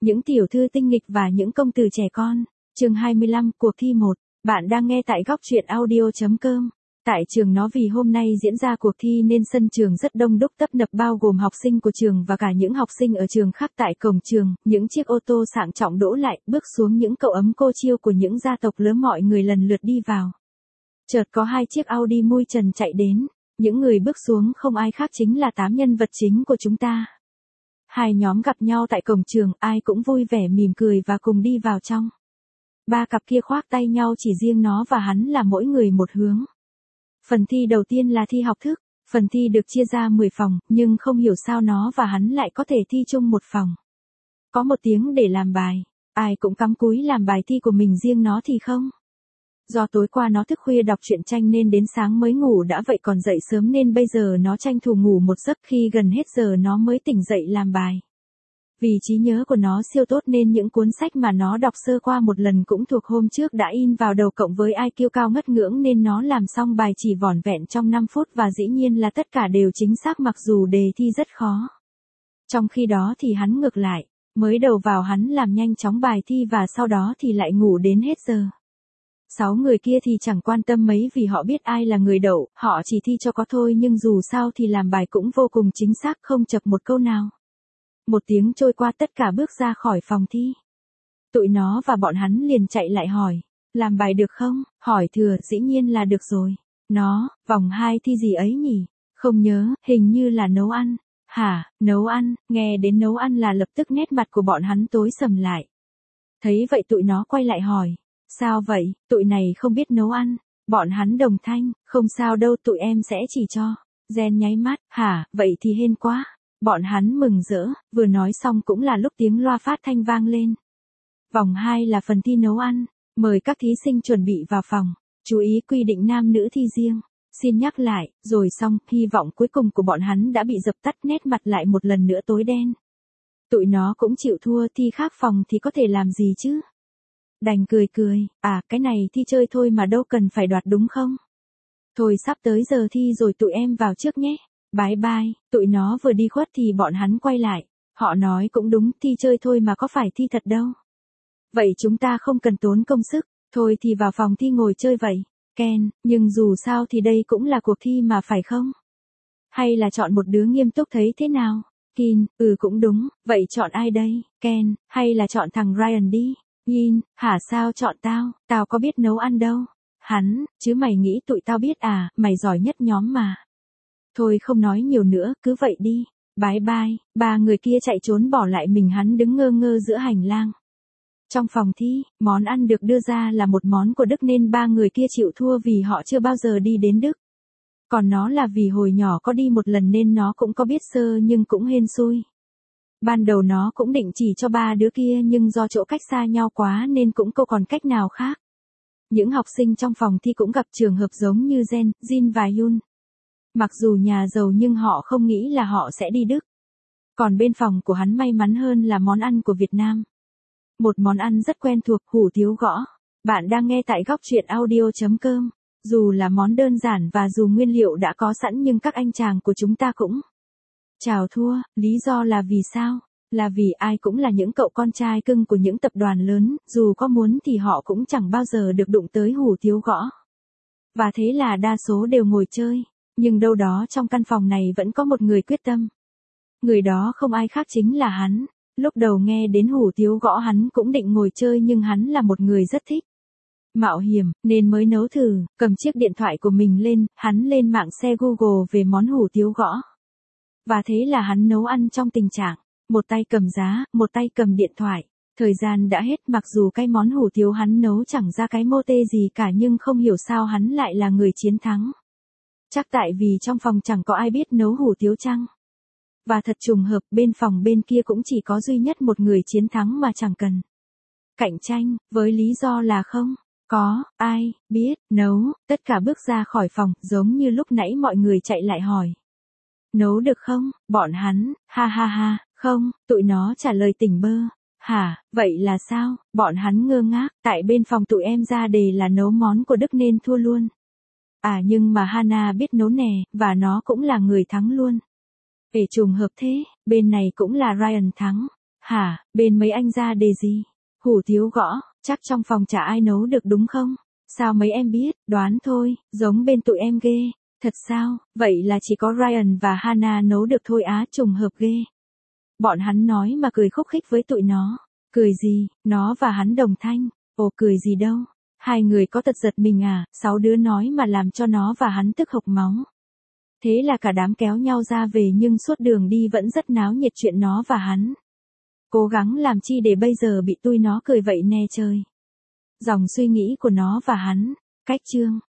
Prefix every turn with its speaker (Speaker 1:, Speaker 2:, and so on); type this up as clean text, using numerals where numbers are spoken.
Speaker 1: những tiểu thư tinh nghịch và những công tử trẻ con. Chương 25, cuộc thi 1. Bạn đang nghe tại góc truyện audio.com. Tại trường nó vì hôm nay diễn ra cuộc thi nên sân trường rất đông đúc tấp nập bao gồm học sinh của trường và cả những học sinh ở trường khác. Tại cổng trường, những chiếc ô tô sang trọng đỗ lại, bước xuống những cậu ấm cô chiêu của những gia tộc lớn, mọi người lần lượt đi vào. Chợt có 2 chiếc Audi mui trần chạy đến, những người bước xuống không ai khác chính là 8 nhân vật chính của chúng ta. 2 nhóm gặp nhau tại cổng trường, ai cũng vui vẻ mỉm cười và cùng đi vào trong. 3 cặp kia khoác tay nhau, chỉ riêng nó và hắn là mỗi người một hướng. Phần thi đầu tiên là thi học thức. Phần thi được chia ra 10 phòng, nhưng không hiểu sao nó và hắn lại có thể thi chung một phòng. Có 1 tiếng để làm bài, ai cũng cắm cúi làm bài thi của mình, riêng nó thì không. Do tối qua nó thức khuya đọc truyện tranh nên đến sáng mới ngủ đã, vậy còn dậy sớm nên bây giờ nó tranh thủ ngủ một giấc, khi gần hết giờ nó mới tỉnh dậy làm bài. Vì trí nhớ của nó siêu tốt nên những cuốn sách mà nó đọc sơ qua một lần cũng thuộc hôm trước đã in vào đầu, cộng với IQ cao ngất ngưỡng nên nó làm xong bài chỉ vỏn vẹn trong 5 phút và dĩ nhiên là tất cả đều chính xác mặc dù đề thi rất khó. Trong khi đó thì hắn ngược lại, mới đầu vào hắn làm nhanh chóng bài thi và sau đó thì lại ngủ đến hết giờ. 6 người kia thì chẳng quan tâm mấy vì họ biết ai là người đậu, họ chỉ thi cho có thôi, nhưng dù sao thì làm bài cũng vô cùng chính xác, không chập một câu nào. 1 tiếng trôi qua, tất cả bước ra khỏi phòng thi. Tụi nó và bọn hắn liền chạy lại hỏi, làm bài được không? Hỏi thừa, dĩ nhiên là được rồi. Nó, vòng 2 thi gì ấy nhỉ? Không nhớ, hình như là nấu ăn. Hả, nấu ăn? Nghe đến nấu ăn là lập tức nét mặt của bọn hắn tối sầm lại. Thấy vậy tụi nó quay lại hỏi, sao vậy, tụi này không biết nấu ăn? Bọn hắn đồng thanh, không sao đâu, tụi em sẽ chỉ cho. Gen nháy mắt, hả, vậy thì hên quá. Bọn hắn mừng rỡ, vừa nói xong cũng là lúc tiếng loa phát thanh vang lên. Vòng 2 là phần thi nấu ăn, mời các thí sinh chuẩn bị vào phòng, chú ý quy định nam nữ thi riêng. Xin nhắc lại, rồi xong, hy vọng cuối cùng của bọn hắn đã bị dập tắt, nét mặt lại một lần nữa tối đen. Tụi nó cũng chịu thua, thi khác phòng thì có thể làm gì chứ? Đành cười cười, cái này thi chơi thôi mà đâu cần phải đoạt đúng không? Thôi sắp tới giờ thi rồi, tụi em vào trước nhé. Bye bye. Tụi nó vừa đi khuất thì bọn hắn quay lại. Họ nói cũng đúng, thi chơi thôi mà có phải thi thật đâu. Vậy chúng ta không cần tốn công sức, thôi thì vào phòng thi ngồi chơi vậy. Ken, nhưng dù sao thì đây cũng là cuộc thi mà phải không? Hay là chọn một đứa nghiêm túc, thấy thế nào? Kin, cũng đúng, vậy chọn ai đây? Ken, hay là chọn thằng Ryan đi? Yin, hả, sao chọn tao? Tao có biết nấu ăn đâu. Hắn, chứ mày nghĩ tụi tao biết à, mày giỏi nhất nhóm mà. Thôi không nói nhiều nữa, cứ vậy đi. Bye bye. 3 người kia chạy trốn bỏ lại mình hắn đứng ngơ ngơ giữa hành lang. Trong phòng thi, món ăn được đưa ra là một món của Đức nên 3 người kia chịu thua vì họ chưa bao giờ đi đến Đức. Còn nó là vì hồi nhỏ có đi một lần nên nó cũng có biết sơ nhưng cũng hên xui. Ban đầu nó cũng định chỉ cho 3 đứa kia nhưng do chỗ cách xa nhau quá nên cũng không còn cách nào khác. Những học sinh trong phòng thi cũng gặp trường hợp giống như Jen, Jin và Yun. Mặc dù nhà giàu nhưng họ không nghĩ là họ sẽ đi Đức. Còn bên phòng của hắn may mắn hơn là món ăn của Việt Nam. Một món ăn rất quen thuộc, hủ tiếu gõ. Bạn đang nghe tại góc truyện audio.com. Dù là món đơn giản và dù nguyên liệu đã có sẵn nhưng các anh chàng của chúng ta cũng chào thua. Lý do là vì sao? Là vì ai cũng là những cậu con trai cưng của những tập đoàn lớn, dù có muốn thì họ cũng chẳng bao giờ được đụng tới hủ tiếu gõ. Và thế là đa số đều ngồi chơi. Nhưng đâu đó trong căn phòng này vẫn có một người quyết tâm. Người đó không ai khác chính là hắn. Lúc đầu nghe đến hủ tiếu gõ hắn cũng định ngồi chơi nhưng hắn là một người rất thích mạo hiểm, nên mới nấu thử. Cầm chiếc điện thoại của mình lên, hắn lên mạng xe Google về món hủ tiếu gõ. Và thế là hắn nấu ăn trong tình trạng, một tay cầm giá, một tay cầm điện thoại. Thời gian đã hết, mặc dù cái món hủ tiếu hắn nấu chẳng ra cái mô tê gì cả nhưng không hiểu sao hắn lại là người chiến thắng. Chắc tại vì trong phòng chẳng có ai biết nấu hủ tiếu chăng? Và thật trùng hợp, bên phòng bên kia cũng chỉ có duy nhất một người chiến thắng mà chẳng cần cạnh tranh, với lý do là không có ai biết nấu. Tất cả bước ra khỏi phòng, giống như lúc nãy mọi người chạy lại hỏi, nấu được không? Bọn hắn, ha ha ha, không, tụi nó trả lời tỉnh bơ. Hả, vậy là sao? Bọn hắn ngơ ngác, tại bên phòng tụi em ra đề là nấu món của Đức nên thua luôn. Nhưng mà Hana biết nấu nè, và nó cũng là người thắng luôn. Trùng hợp thế, bên này cũng là Ryan thắng. Hả, bên mấy anh ra đề gì? Hủ tiếu gõ, chắc trong phòng chả ai nấu được đúng không? Sao mấy em biết, đoán thôi, giống bên tụi em ghê. Thật sao, vậy là chỉ có Ryan và Hannah nấu được thôi á, trùng hợp ghê. Bọn hắn nói mà cười khúc khích với tụi nó. Cười gì, nó và hắn đồng thanh. Ồ cười gì đâu. Hai người có tật giật mình à, 6 đứa nói mà làm cho nó và hắn tức hộc máu. Thế là cả đám kéo nhau ra về nhưng suốt đường đi vẫn rất náo nhiệt chuyện nó và hắn. Cố gắng làm chi để bây giờ bị tụi nó cười vậy nè trời. Dòng suy nghĩ của nó và hắn. Cách chương.